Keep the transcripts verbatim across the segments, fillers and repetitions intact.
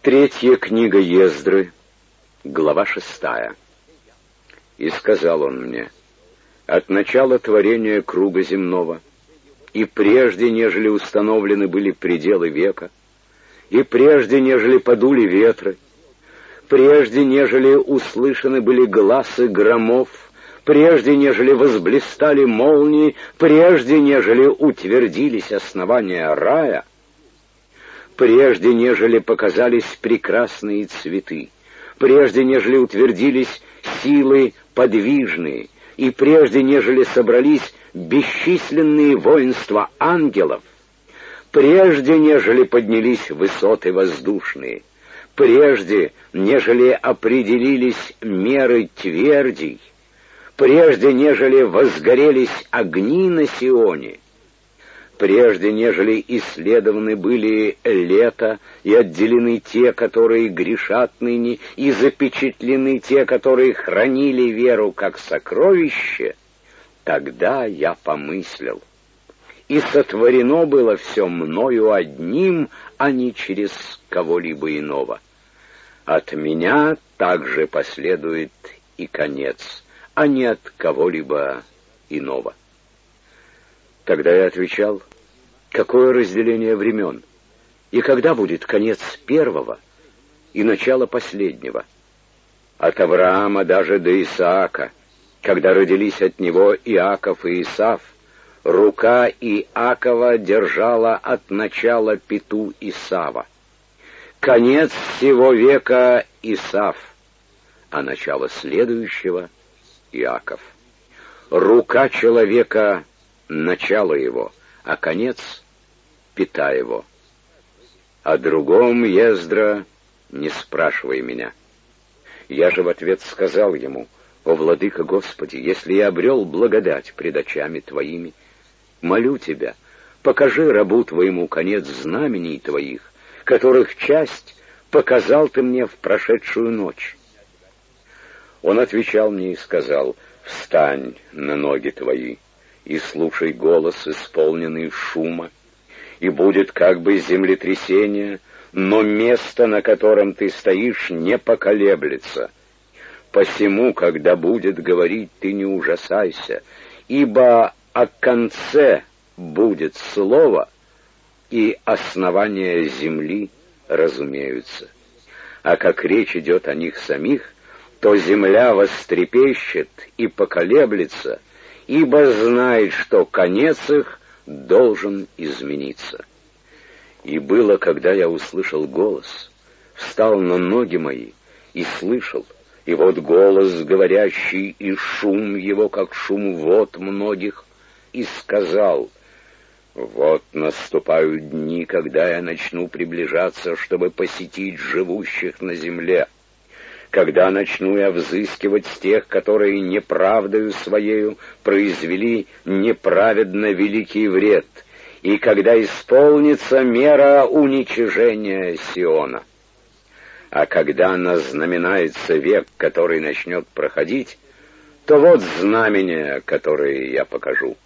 Третья книга Ездры, глава шестая. «И сказал он мне: от начала творения круга земного, и прежде, нежели установлены были пределы века, и прежде, нежели подули ветры, прежде, нежели услышаны были гласы громов, прежде, нежели возблистали молнии, прежде, нежели утвердились основания рая, прежде, нежели показались прекрасные цветы, прежде, нежели утвердились силы подвижные, и прежде, нежели собрались бесчисленные воинства ангелов, прежде, нежели поднялись высоты воздушные, прежде, нежели определились меры твердей, прежде, нежели возгорелись огни на Сионе, прежде, нежели исследованы были лета и отделены те, которые грешат ныне, и запечатлены те, которые хранили веру как сокровище, тогда я помыслил, и сотворено было все мною одним, а не через кого-либо иного. От меня также последует и конец, а не от кого-либо иного». Тогда я отвечал: какое разделение времен? И когда будет конец первого и начало последнего? От Авраама даже до Исаака, когда родились от него Иаков и Исав, рука Иакова держала от начала пяту Исава. Конец всего века Исав, а начало следующего Иаков. Рука человека — начало его, а конец — пята его. О другом, Ездра, не спрашивай меня. Я же в ответ сказал ему: о, Владыка Господи, если я обрел благодать пред очами Твоими, молю Тебя, покажи рабу Твоему конец знамений Твоих, которых часть показал Ты мне в прошедшую ночь. Он отвечал мне и сказал: встань на ноги твои и слушай голос, исполненный шума, и будет как бы землетрясение, но место, на котором ты стоишь, не поколеблется. Посему, когда будет говорить, ты не ужасайся, ибо о конце будет слово, и основания земли разумеются. А как речь идет о них самих, то земля вострепещет и поколеблется, ибо знает, что конец их должен измениться. И было, когда я услышал голос, встал на ноги мои и слышал, и вот голос говорящий, и шум его, как шум вод многих, и сказал: вот наступают дни, когда я начну приближаться, чтобы посетить живущих на земле, когда начну я взыскивать с тех, которые неправдою своею произвели неправедно великий вред, и когда исполнится мера уничижения Сиона. А когда назнаменается век, который начнет проходить, то вот знамения, которые я покажу.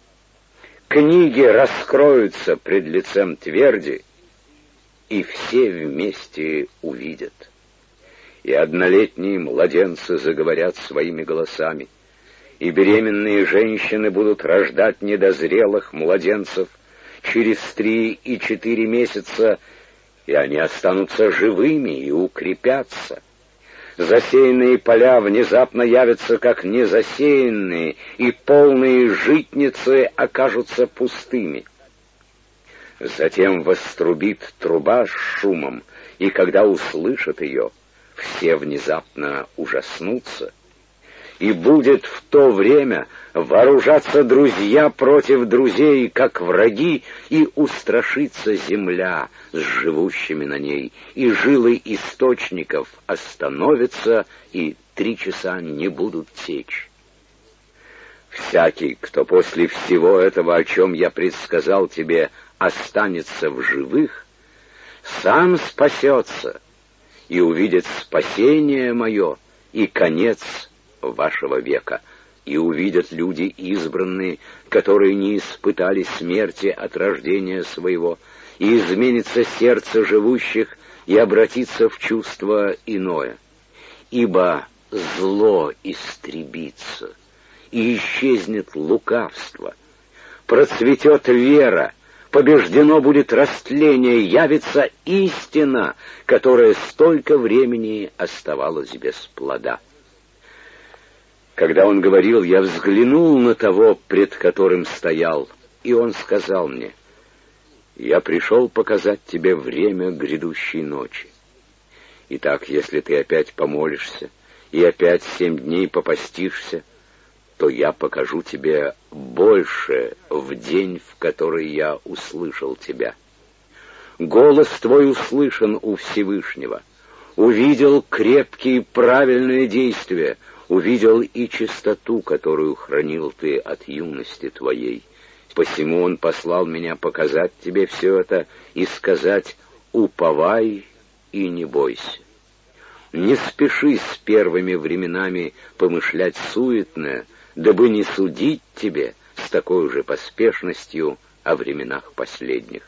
Книги раскроются пред лицем тверди, и все вместе увидят. И однолетние младенцы заговорят своими голосами, и беременные женщины будут рождать недозрелых младенцев через три и четыре месяца, и они останутся живыми и укрепятся. Засеянные поля внезапно явятся как незасеянные, и полные житницы окажутся пустыми. Затем вострубит труба с шумом, и когда услышат ее, все внезапно ужаснутся, и будет в то время вооружаться друзья против друзей, как враги, и устрашится земля с живущими на ней, и жилы источников остановятся, и три часа не будут течь. Всякий, кто после всего этого, о чем я предсказал тебе, останется в живых, сам спасется и увидит спасение мое и конец вашего века, и увидят люди избранные, которые не испытали смерти от рождения своего, и изменится сердце живущих, и обратиться в чувство иное. Ибо зло истребится, и исчезнет лукавство, процветет вера, побеждено будет растление, явится истина, которая столько времени оставалась без плода. Когда он говорил, я взглянул на того, пред которым стоял, и он сказал мне: «Я пришел показать тебе время грядущей ночи. Итак, если ты опять помолишься и опять семь дней попастишься, то я покажу тебе больше в день, в который я услышал тебя. Голос твой услышан у Всевышнего, увидел крепкие правильные действия, увидел и чистоту, которую хранил ты от юности твоей. Посему он послал меня показать тебе все это и сказать: уповай и не бойся. Не спеши с первыми временами помышлять суетное, дабы не судить тебе с такой же поспешностью о временах последних».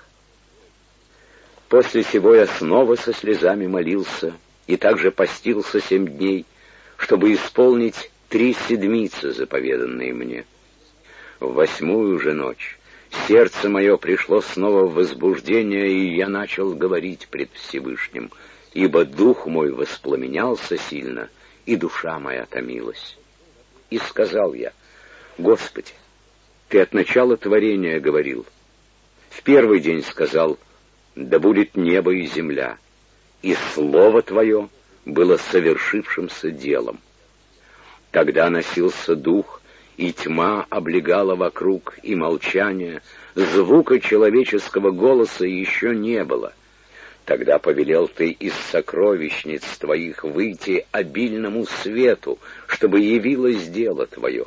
После сего я снова со слезами молился и также постился семь дней, чтобы исполнить три седмицы, заповеданные мне. В восьмую же ночь сердце мое пришло снова в возбуждение, и я начал говорить пред Всевышним, ибо дух мой воспламенялся сильно, и душа моя томилась. И сказал я: «Господи, Ты от начала творения говорил. В первый день сказал: да будет небо и земля, и слово Твое было совершившимся делом. Тогда носился дух, и тьма облегала вокруг, и молчание, звука человеческого голоса еще не было. Тогда повелел Ты из сокровищниц Твоих выйти обильному свету, чтобы явилось дело Твое.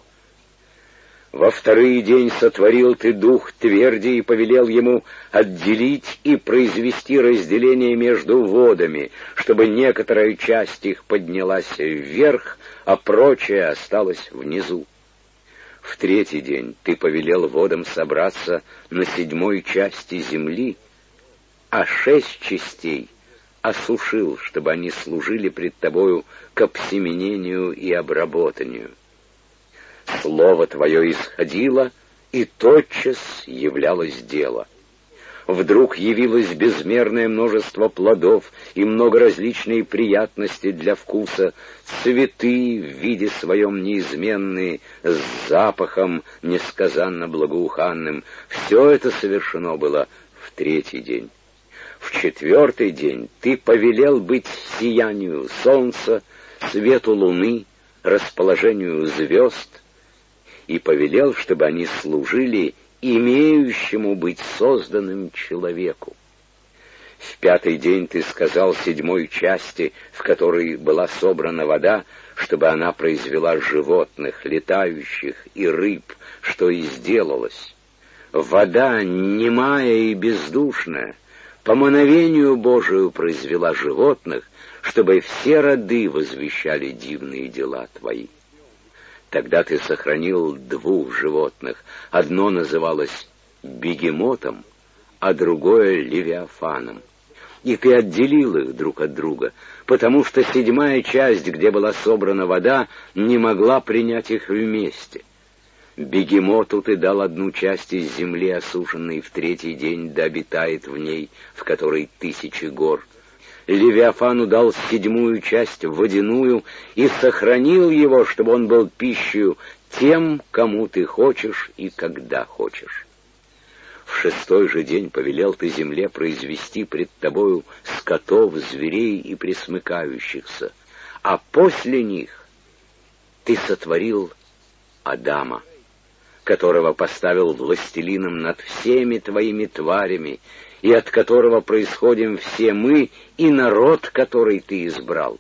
Во второй день сотворил Ты дух тверди и повелел ему отделить и произвести разделение между водами, чтобы некоторая часть их поднялась вверх, а прочая осталась внизу. В третий день Ты повелел водам собраться на седьмой части земли, а шесть частей осушил, чтобы они служили пред Тобою к обсеменению и обработанию. Слово Твое исходило, и тотчас являлось дело. Вдруг явилось безмерное множество плодов и много различной приятности для вкуса, цветы в виде своем неизменные, с запахом несказанно благоуханным. Все это совершено было в третий день. В четвертый день Ты повелел быть сиянию солнца, свету луны, расположению звезд, и повелел, чтобы они служили имеющему быть созданным человеку. В пятый день Ты сказал седьмой части, в которой была собрана вода, чтобы она произвела животных, летающих и рыб, что и сделалось. Вода, немая и бездушная, по мановению Божию произвела животных, чтобы все роды возвещали дивные дела Твои. Тогда Ты сохранил двух животных. Одно называлось бегемотом, а другое левиафаном. И Ты отделил их друг от друга, потому что седьмая часть, где была собрана вода, не могла принять их вместе. Бегемоту Ты дал одну часть из земли, осушенной в третий день, да обитает в ней, в которой тысячи гор. Левиафану дал седьмую часть водяную и сохранил его, чтобы он был пищей тем, кому Ты хочешь и когда хочешь. В шестой же день повелел Ты земле произвести пред Тобою скотов, зверей и пресмыкающихся, а после них Ты сотворил Адама, которого поставил властелином над всеми Твоими тварями, и от которого происходим все мы и народ, который Ты избрал.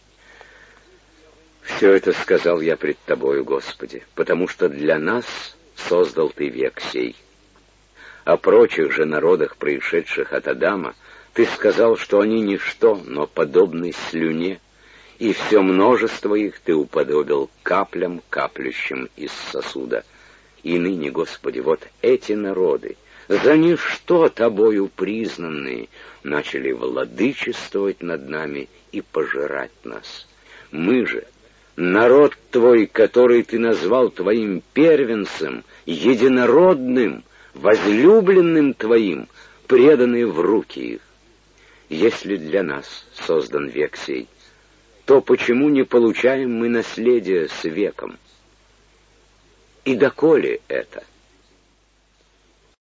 Все это сказал я пред Тобою, Господи, потому что для нас создал Ты век сей. О прочих же народах, происшедших от Адама, Ты сказал, что они ничто, но подобны слюне, и все множество их Ты уподобил каплям, каплющим из сосуда. И ныне, Господи, вот эти народы, за ничто тобою признанные, начали владычествовать над нами и пожирать нас. Мы же, народ твой, который ты назвал твоим первенцем, единородным, возлюбленным твоим, преданные в руки их. Если для нас создан век сей, то почему не получаем мы наследие с веком? И доколе это?